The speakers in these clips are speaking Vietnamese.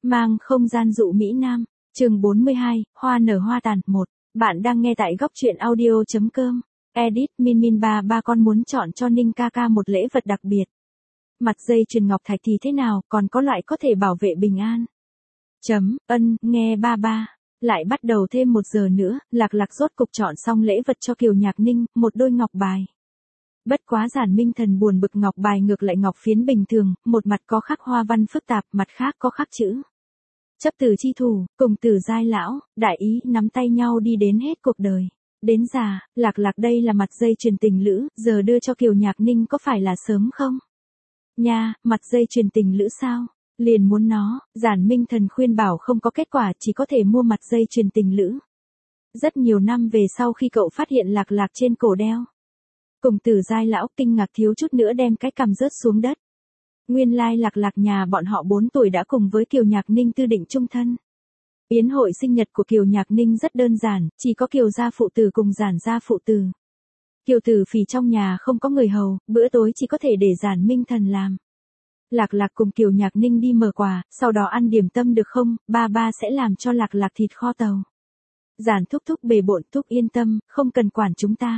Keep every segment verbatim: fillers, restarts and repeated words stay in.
Mang không gian dụ Mỹ Nam, chương bốn mươi hai, hoa nở hoa tàn, một. Bạn đang nghe tại góc truyện audio.com. Edit Min Min ba ba con muốn chọn cho Ninh ca ca một lễ vật đặc biệt. Mặt dây chuyền ngọc thạch thì thế nào, còn có loại có thể bảo vệ bình an. Chấm, ân, nghe ba ba. Lại bắt đầu thêm một giờ nữa, Lạc Lạc rốt cục chọn xong lễ vật cho Kiều Nhạc Ninh, một đôi ngọc bài. Bất quá Giản Minh Thần buồn bực ngọc bài ngược lại ngọc phiến bình thường, một mặt có khắc hoa văn phức tạp, mặt khác có khắc chữ. Chấp từ chi thủ, cùng tử giai lão, đại ý, nắm tay nhau đi đến hết cuộc đời. Đến già, Lạc Lạc đây là mặt dây chuyền tình lữ, giờ đưa cho Kiều Nhạc Ninh có phải là sớm không? Nha, mặt dây chuyền tình lữ sao? Liền muốn nó, Giản Minh Thần khuyên bảo không có kết quả, chỉ có thể mua mặt dây chuyền tình lữ. Rất nhiều năm về sau khi cậu phát hiện Lạc Lạc trên cổ đeo. Cùng tử giai lão kinh ngạc thiếu chút nữa đem cái cằm rớt xuống đất. Nguyên lai Lạc Lạc nhà bọn họ bốn tuổi đã cùng với Kiều Nhạc Ninh tư định chung thân. Yến hội sinh nhật của Kiều Nhạc Ninh rất đơn giản, chỉ có Kiều gia phụ tử cùng Giản gia phụ tử. Kiều tử phì trong nhà không có người hầu, bữa tối chỉ có thể để Giản Minh Thần làm. Lạc Lạc cùng Kiều Nhạc Ninh đi mở quà, sau đó ăn điểm tâm được không, ba ba sẽ làm cho Lạc Lạc thịt kho tàu. Giản thúc thúc bề bộn, thúc yên tâm, không cần quản chúng ta.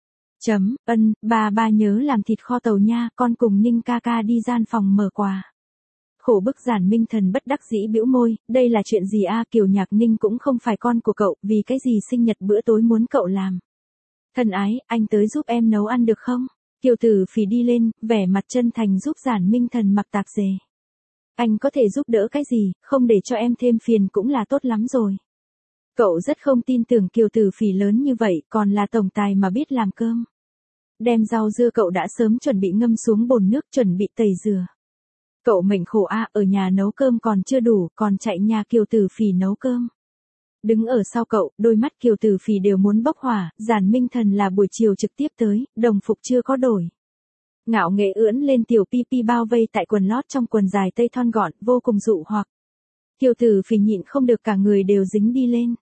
Chấm, ân, ba ba nhớ làm thịt kho tàu nha, con cùng Ninh ca ca đi gian phòng mở quà. Khổ bức Giản Minh Thần bất đắc dĩ bĩu môi, đây là chuyện gì a? Kiều Nhạc Ninh cũng không phải con của cậu, vì cái gì sinh nhật bữa tối muốn cậu làm. Thân ái, anh tới giúp em nấu ăn được không? Kiều tử phì đi lên, vẻ mặt chân thành giúp Giản Minh Thần mặc tạp dề. Anh có thể giúp đỡ cái gì, không để cho em thêm phiền cũng là tốt lắm rồi. Cậu rất không tin tưởng Kiều tử phì lớn như vậy, còn là tổng tài mà biết làm cơm. Đem rau dưa cậu đã sớm chuẩn bị ngâm xuống bồn nước chuẩn bị tẩy rửa. Cậu mệnh khổ a, ở nhà nấu cơm còn chưa đủ, còn chạy nhà Kiều tử phì nấu cơm. Đứng ở sau cậu, đôi mắt Kiều tử phì đều muốn bốc hỏa, Giản Minh Thần là buổi chiều trực tiếp tới, đồng phục chưa có đổi. Ngạo nghễ ưỡn lên tiểu pi pi bao vây tại quần lót trong quần dài tây thon gọn, vô cùng dụ hoặc. Kiều tử phì nhịn không được cả người đều dính đi lên.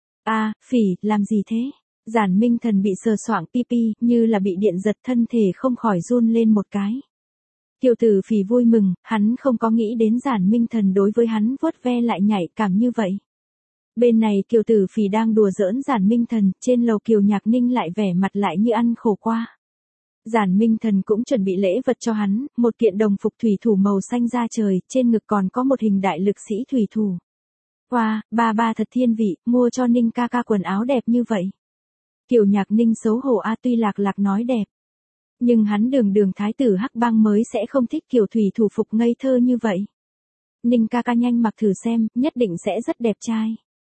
A, phì, làm gì thế? Giản Minh Thần bị sờ soạng pi pi, như là bị điện giật thân thể không khỏi run lên một cái. Kiều tử phì vui mừng, hắn không có nghĩ đến Giản Minh Thần đối với hắn vuốt ve lại nhạy cảm như vậy. Bên này Kiều tử phì đang đùa giỡn Giản Minh Thần, trên lầu Kiều Nhạc Ninh lại vẻ mặt lại như ăn khổ qua. Giản Minh Thần cũng chuẩn bị lễ vật cho hắn, một kiện đồng phục thủy thủ màu xanh da trời, trên ngực còn có một hình đại lực sĩ thủy thủ. Wow, ba ba thật thiên vị, mua cho Ninh ca ca quần áo đẹp như vậy. Kiều Nhạc Ninh xấu hổ a, tuy Lạc Lạc nói đẹp. Nhưng hắn đường đường thái tử Hắc Bang mới sẽ không thích kiểu thủy thủ phục ngây thơ như vậy. Ninh ca ca nhanh mặc thử xem, nhất định sẽ rất đẹp trai.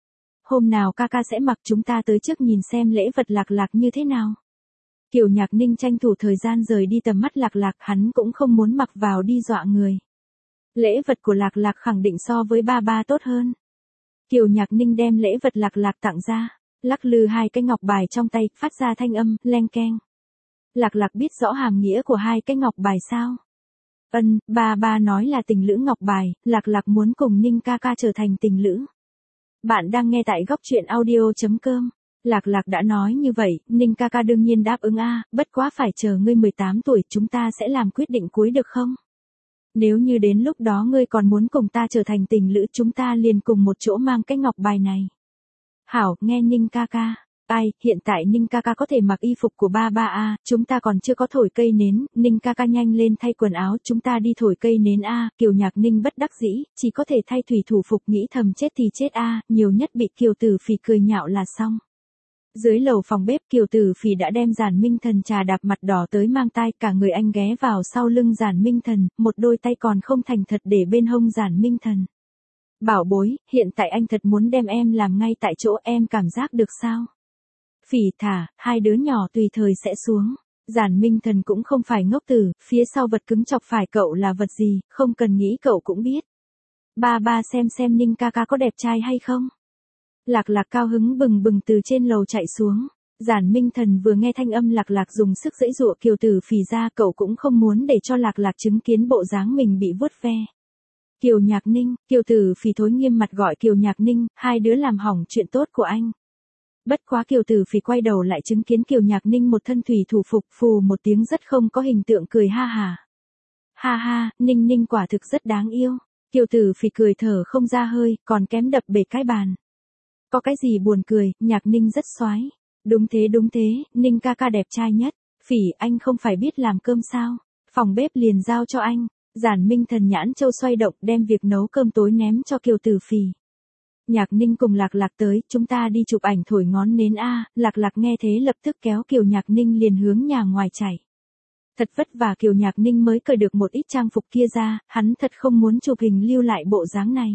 Hôm nào ca ca sẽ mặc, chúng ta tới trước nhìn xem lễ vật Lạc Lạc như thế nào. Kiều Nhạc Ninh tranh thủ thời gian rời đi tầm mắt Lạc Lạc, hắn cũng không muốn mặc vào đi dọa người. Lễ vật của Lạc Lạc khẳng định so với ba ba tốt hơn. Kiều Nhạc Ninh đem lễ vật Lạc Lạc tặng ra, lắc lư hai cái ngọc bài trong tay, phát ra thanh âm, leng keng. Lạc Lạc biết rõ hàm nghĩa của hai cái ngọc bài sao? Ân, ba ba nói là tình lữ ngọc bài, Lạc Lạc muốn cùng Ninh ca ca trở thành tình lữ. Bạn đang nghe tại góc truyện audio.com. Lạc Lạc đã nói như vậy, Ninh ca ca đương nhiên đáp ứng a, bất quá phải chờ ngươi mười tám tuổi chúng ta sẽ làm quyết định cuối được không? Nếu như đến lúc đó ngươi còn muốn cùng ta trở thành tình lữ chúng ta liền cùng một chỗ mang cái ngọc bài này. Hảo, nghe Ninh ca ca. Ai, hiện tại Ninh ca ca có thể mặc y phục của ba ba a, chúng ta còn chưa có thổi cây nến, Ninh ca ca nhanh lên thay quần áo, chúng ta đi thổi cây nến a. Kiều Nhạc Ninh bất đắc dĩ, chỉ có thể thay thủy thủ phục, nghĩ thầm chết thì chết a, nhiều nhất bị Kiều tử phì cười nhạo là xong. Dưới lầu phòng bếp Kiều tử phì đã đem Giản Minh Thần trà đạp mặt đỏ tới mang tai, cả người anh ghé vào sau lưng Giản Minh Thần, một đôi tay còn không thành thật để bên hông Giản Minh Thần. Bảo bối, hiện tại anh thật muốn đem em làm ngay tại chỗ, em cảm giác được sao? Phì thả, hai đứa nhỏ tùy thời sẽ xuống. Giản Minh Thần cũng không phải ngốc tử, phía sau vật cứng chọc phải cậu là vật gì, không cần nghĩ cậu cũng biết. Ba ba xem xem Ninh ca ca có đẹp trai hay không? Lạc Lạc cao hứng bừng bừng từ trên lầu chạy xuống. Giản Minh Thần vừa nghe thanh âm Lạc Lạc dùng sức giãy giụa Kiều tử phì ra, cậu cũng không muốn để cho Lạc Lạc chứng kiến bộ dáng mình bị vuốt ve. Kiều Nhạc Ninh, Kiều tử phì thối nghiêm mặt gọi Kiều Nhạc Ninh, hai đứa làm hỏng chuyện tốt của anh. Bất quá Kiều tử phì quay đầu lại chứng kiến Kiều Nhạc Ninh một thân thủy thủ phục, phù một tiếng rất không có hình tượng cười ha hà. Ha ha, Ninh Ninh quả thực rất đáng yêu. Kiều Tử Phỉ cười thở không ra hơi, còn kém đập bể cái bàn. Có cái gì buồn cười, Nhạc Ninh rất xoái. Đúng thế đúng thế, Ninh ca ca đẹp trai nhất. Phỉ, anh không phải biết làm cơm sao? Phòng bếp liền giao cho anh. Giản Minh Thần nhãn châu xoay động đem việc nấu cơm tối ném cho Kiều Tử Phỉ. Nhạc Ninh cùng Lạc Lạc tới, chúng ta đi chụp ảnh thổi ngón nến a. Lạc Lạc nghe thế lập tức kéo Kiều Nhạc Ninh liền hướng nhà ngoài chạy. Thật vất vả Kiều Nhạc Ninh mới cởi được một ít trang phục kia ra, hắn thật không muốn chụp hình lưu lại bộ dáng này.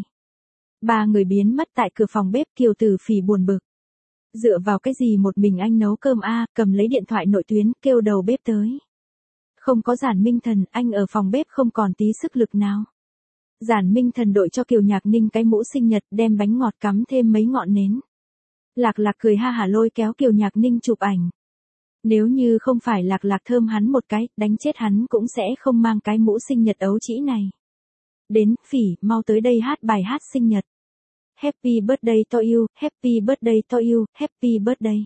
Ba người biến mất tại cửa phòng bếp, Kiều Tử Phỉ buồn bực. Dựa vào cái gì một mình anh nấu cơm a? Cầm lấy điện thoại nội tuyến, kêu đầu bếp tới. Không có Giản Minh Thần, anh ở phòng bếp không còn tí sức lực nào. Giản Minh Thần đội cho Kiều Nhạc Ninh cái mũ sinh nhật, đem bánh ngọt cắm thêm mấy ngọn nến. Lạc Lạc cười ha hả lôi kéo Kiều Nhạc Ninh chụp ảnh. Nếu như không phải Lạc Lạc thơm hắn một cái, đánh chết hắn cũng sẽ không mang cái mũ sinh nhật ấu trĩ này. Đến, Phỉ, mau tới đây hát bài hát sinh nhật. Happy birthday to you, happy birthday to you, happy birthday.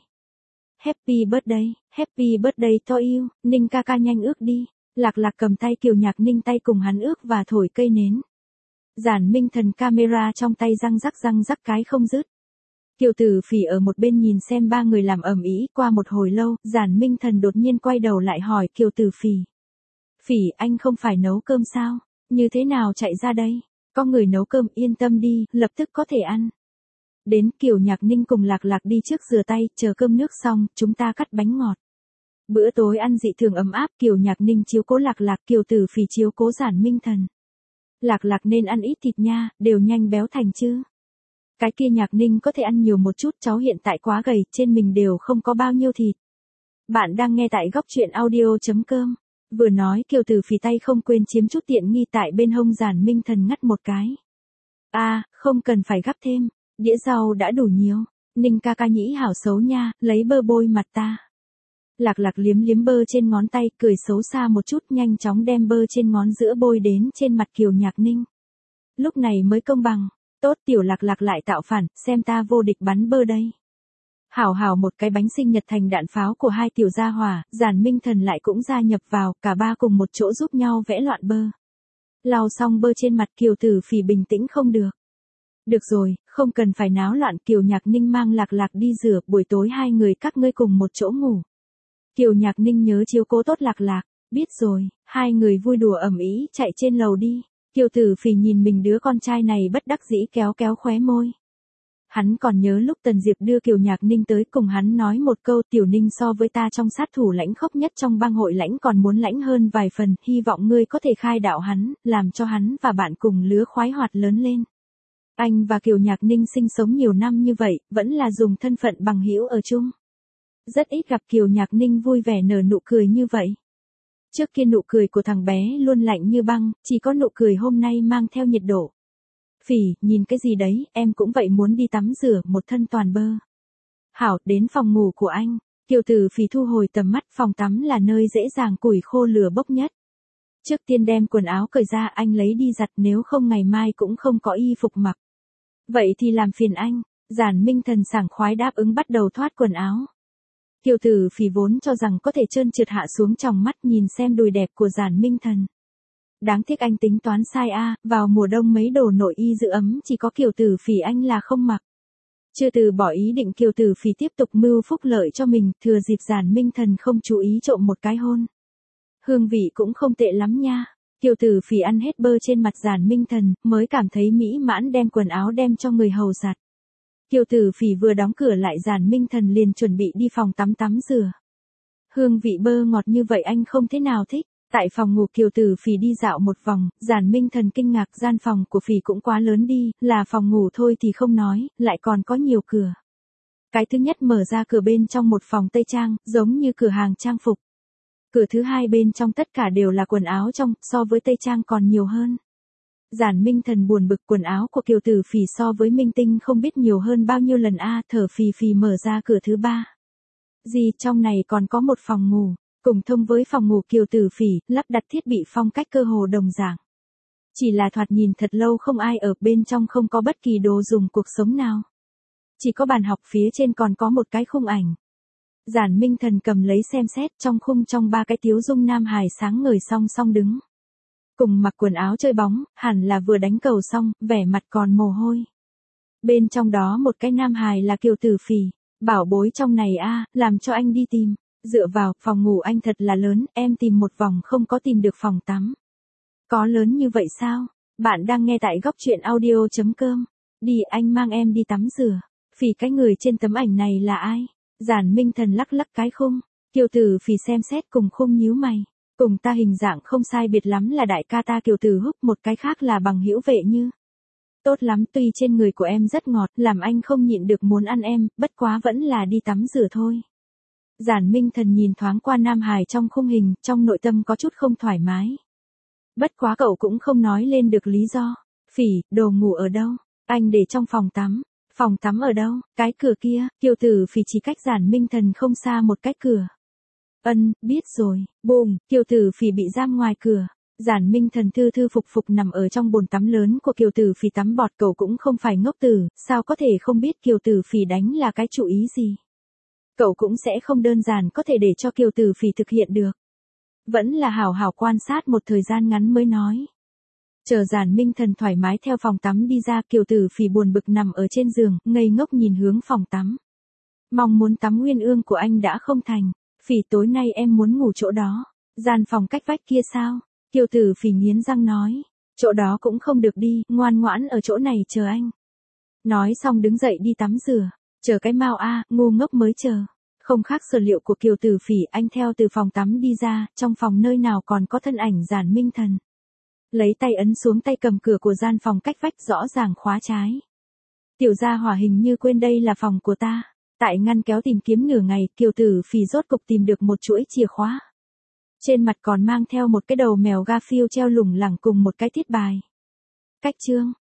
Happy birthday, happy birthday to you, Ninh ca ca nhanh ước đi. Lạc Lạc cầm tay Kiều Nhạc Ninh tay cùng hắn ước và thổi cây nến. Giản Minh Thần camera trong tay răng rắc răng rắc cái không dứt. Kiều Tử Phỉ ở một bên nhìn xem ba người làm ầm ĩ, qua một hồi lâu, Giản Minh Thần đột nhiên quay đầu lại hỏi Kiều Tử Phỉ. Phỉ, anh không phải nấu cơm sao? Như thế nào chạy ra đây? Có người nấu cơm, yên tâm đi, lập tức có thể ăn. Đến, Kiều Nhạc Ninh cùng Lạc Lạc đi trước rửa tay, chờ cơm nước xong, chúng ta cắt bánh ngọt. Bữa tối ăn dị thường ấm áp, Kiều Nhạc Ninh chiếu cố Lạc Lạc, Kiều Tử Phỉ chiếu cố Giản Minh Thần. Lạc Lạc nên ăn ít thịt nha, đều nhanh béo thành chứ. Cái kia Nhạc Ninh có thể ăn nhiều một chút, cháu hiện tại quá gầy, trên mình đều không có bao nhiêu thịt. Bạn đang nghe tại góc truyện audio.com. Vừa nói Kiều Tử Phỉ tay không quên chiếm chút tiện nghi tại bên hông Giản Minh Thần ngắt một cái. A, à, không cần phải gắp thêm, đĩa rau đã đủ nhiều. Ninh ca ca nhĩ hảo xấu nha, lấy bơ bôi mặt ta. Lạc Lạc liếm liếm bơ trên ngón tay, cười xấu xa một chút, nhanh chóng đem bơ trên ngón giữa bôi đến trên mặt Kiều Nhạc Ninh. Lúc này mới công bằng. Tốt, tiểu Lạc Lạc lại tạo phản, xem ta vô địch bắn bơ đây. Hảo hảo một cái bánh sinh nhật thành đạn pháo của hai tiểu gia hỏa, Giản Minh Thần lại cũng gia nhập vào, cả ba cùng một chỗ giúp nhau vẽ loạn bơ. Lau xong bơ trên mặt, Kiều Tử Phỉ bình tĩnh không được. Được rồi, không cần phải náo loạn, Kiều Nhạc Ninh mang Lạc Lạc đi rửa, buổi tối hai người các ngươi cùng một chỗ ngủ. Kiều Nhạc Ninh nhớ chiếu cố tốt Lạc Lạc, biết rồi, hai người vui đùa ầm ĩ chạy trên lầu đi. Kiều Tử Phỉ nhìn mình đứa con trai này bất đắc dĩ kéo kéo khóe môi. Hắn còn nhớ lúc Tần Diệp đưa Kiều Nhạc Ninh tới cùng hắn nói một câu, Tiểu Ninh so với ta trong sát thủ lãnh khốc nhất trong bang hội lãnh còn muốn lãnh hơn vài phần, hy vọng ngươi có thể khai đạo hắn, làm cho hắn và bạn cùng lứa khoái hoạt lớn lên. Anh và Kiều Nhạc Ninh sinh sống nhiều năm như vậy, vẫn là dùng thân phận bằng hữu ở chung. Rất ít gặp Kiều Nhạc Ninh vui vẻ nở nụ cười như vậy. Trước kia nụ cười của thằng bé luôn lạnh như băng, chỉ có nụ cười hôm nay mang theo nhiệt độ. Phỉ, nhìn cái gì đấy, em cũng vậy muốn đi tắm rửa, một thân toàn bơ. Hảo, đến phòng ngủ của anh. Kiều Tử Phỉ thu hồi tầm mắt, phòng tắm là nơi dễ dàng củi khô lửa bốc nhất. Trước tiên đem quần áo cởi ra, anh lấy đi giặt, nếu không ngày mai cũng không có y phục mặc. Vậy thì làm phiền anh. Giản Minh Thần sảng khoái đáp ứng bắt đầu thoát quần áo. Kiều Tử Phỉ vốn cho rằng có thể trơn trượt hạ xuống tròng mắt nhìn xem đùi đẹp của Giản Minh Thần. Đáng tiếc anh tính toán sai a, vào mùa đông mấy đồ nội y giữ ấm chỉ có Kiều Tử Phỉ anh là không mặc. Chưa từ bỏ ý định, Kiều Tử Phỉ tiếp tục mưu phúc lợi cho mình, thừa dịp Giản Minh Thần không chú ý trộm một cái hôn. Hương vị cũng không tệ lắm nha. Kiều Tử Phỉ ăn hết bơ trên mặt Giản Minh Thần, mới cảm thấy mỹ mãn đem quần áo đem cho người hầu giặt. Kiều Tử Phỉ vừa đóng cửa lại, Giản Minh Thần liền chuẩn bị đi phòng tắm tắm rửa. Hương vị bơ ngọt như vậy anh không thế nào thích. Tại phòng ngủ Kiều Tử Phỉ đi dạo một vòng, Giản Minh Thần kinh ngạc, gian phòng của Phỉ cũng quá lớn đi, là phòng ngủ thôi thì không nói, lại còn có nhiều cửa. Cái thứ nhất mở ra cửa bên trong một phòng tây trang, giống như cửa hàng trang phục. Cửa thứ hai bên trong tất cả đều là quần áo trong, so với tây trang còn nhiều hơn. Giản Minh Thần buồn bực, quần áo của Kiều Tử Phỉ so với minh tinh không biết nhiều hơn bao nhiêu lần a, thở phì phì mở ra cửa thứ ba. Gì, trong này còn có một phòng ngủ. Cùng thông với phòng ngủ Kiều Tử Phỉ, lắp đặt thiết bị phong cách cơ hồ đồng dạng. Chỉ là thoạt nhìn thật lâu không ai ở, bên trong không có bất kỳ đồ dùng cuộc sống nào. Chỉ có bàn học, phía trên còn có một cái khung ảnh. Giản Minh Thần cầm lấy xem xét, trong khung trong ba cái tiếu dung nam hài sáng ngời song song đứng. Cùng mặc quần áo chơi bóng, hẳn là vừa đánh cầu xong, vẻ mặt còn mồ hôi. Bên trong đó một cái nam hài là Kiều Tử Phỉ, bảo bối trong này a, làm cho anh đi tìm. Dựa vào, phòng ngủ anh thật là lớn, em tìm một vòng không có tìm được phòng tắm. Có lớn như vậy sao? Bạn đang nghe tại góc truyện audio.com. Đi anh mang em đi tắm rửa. Phỉ cái người trên tấm ảnh này là ai? Giản Minh Thần lắc lắc cái khung. Kiều Tử Phỉ xem xét cùng khung nhíu mày. Cùng ta hình dạng không sai biệt lắm là đại ca ta Kiều Tử Húc, một cái khác là Bằng Hữu Vệ Như. Tốt lắm, tuy trên người của em rất ngọt, làm anh không nhịn được muốn ăn em, bất quá vẫn là đi tắm rửa thôi. Giản Minh Thần nhìn thoáng qua nam hài trong khung hình, trong nội tâm có chút không thoải mái. Bất quá cậu cũng không nói lên được lý do. Phỉ, đồ ngủ ở đâu? Anh để trong phòng tắm. Phòng tắm ở đâu? Cái cửa kia. Kiều Tử Phỉ chỉ cách Giản Minh Thần không xa một cái cửa. Ân, biết rồi. Bùm, Kiều Tử Phỉ bị giam ngoài cửa. Giản Minh Thần thư thư phục phục nằm ở trong bồn tắm lớn của Kiều Tử Phỉ tắm bọt, cậu cũng không phải ngốc tử, sao có thể không biết Kiều Tử Phỉ đánh là cái chủ ý gì. Cậu cũng sẽ không đơn giản có thể để cho Kiều Tử Phỉ thực hiện được. Vẫn là hảo hảo quan sát một thời gian ngắn mới nói. Chờ Giản Minh Thần thoải mái theo phòng tắm đi ra, Kiều Tử Phỉ buồn bực nằm ở trên giường, ngây ngốc nhìn hướng phòng tắm. Mong muốn tắm nguyên ương của anh đã không thành. Phỉ, tối nay em muốn ngủ chỗ đó. Gian phòng cách vách kia sao? Kiều Tử Phỉ nghiến răng nói. Chỗ đó cũng không được đi, ngoan ngoãn ở chỗ này chờ anh. Nói xong đứng dậy đi tắm rửa. Chờ cái mau a, ngu ngốc mới chờ. Không khác sở liệu của Kiều Tử Phỉ, anh theo từ phòng tắm đi ra, trong phòng nơi nào còn có thân ảnh Giản Minh Thần. Lấy tay ấn xuống tay cầm cửa của gian phòng cách vách, rõ ràng khóa trái. Tiểu gia hỏa hình như quên đây là phòng của ta. Tại ngăn kéo tìm kiếm nửa ngày, Kiều Tử Phỉ rốt cục tìm được một chuỗi chìa khóa. Trên mặt còn mang theo một cái đầu mèo Garfield treo lủng lẳng cùng một cái thiết bài. Cách chương,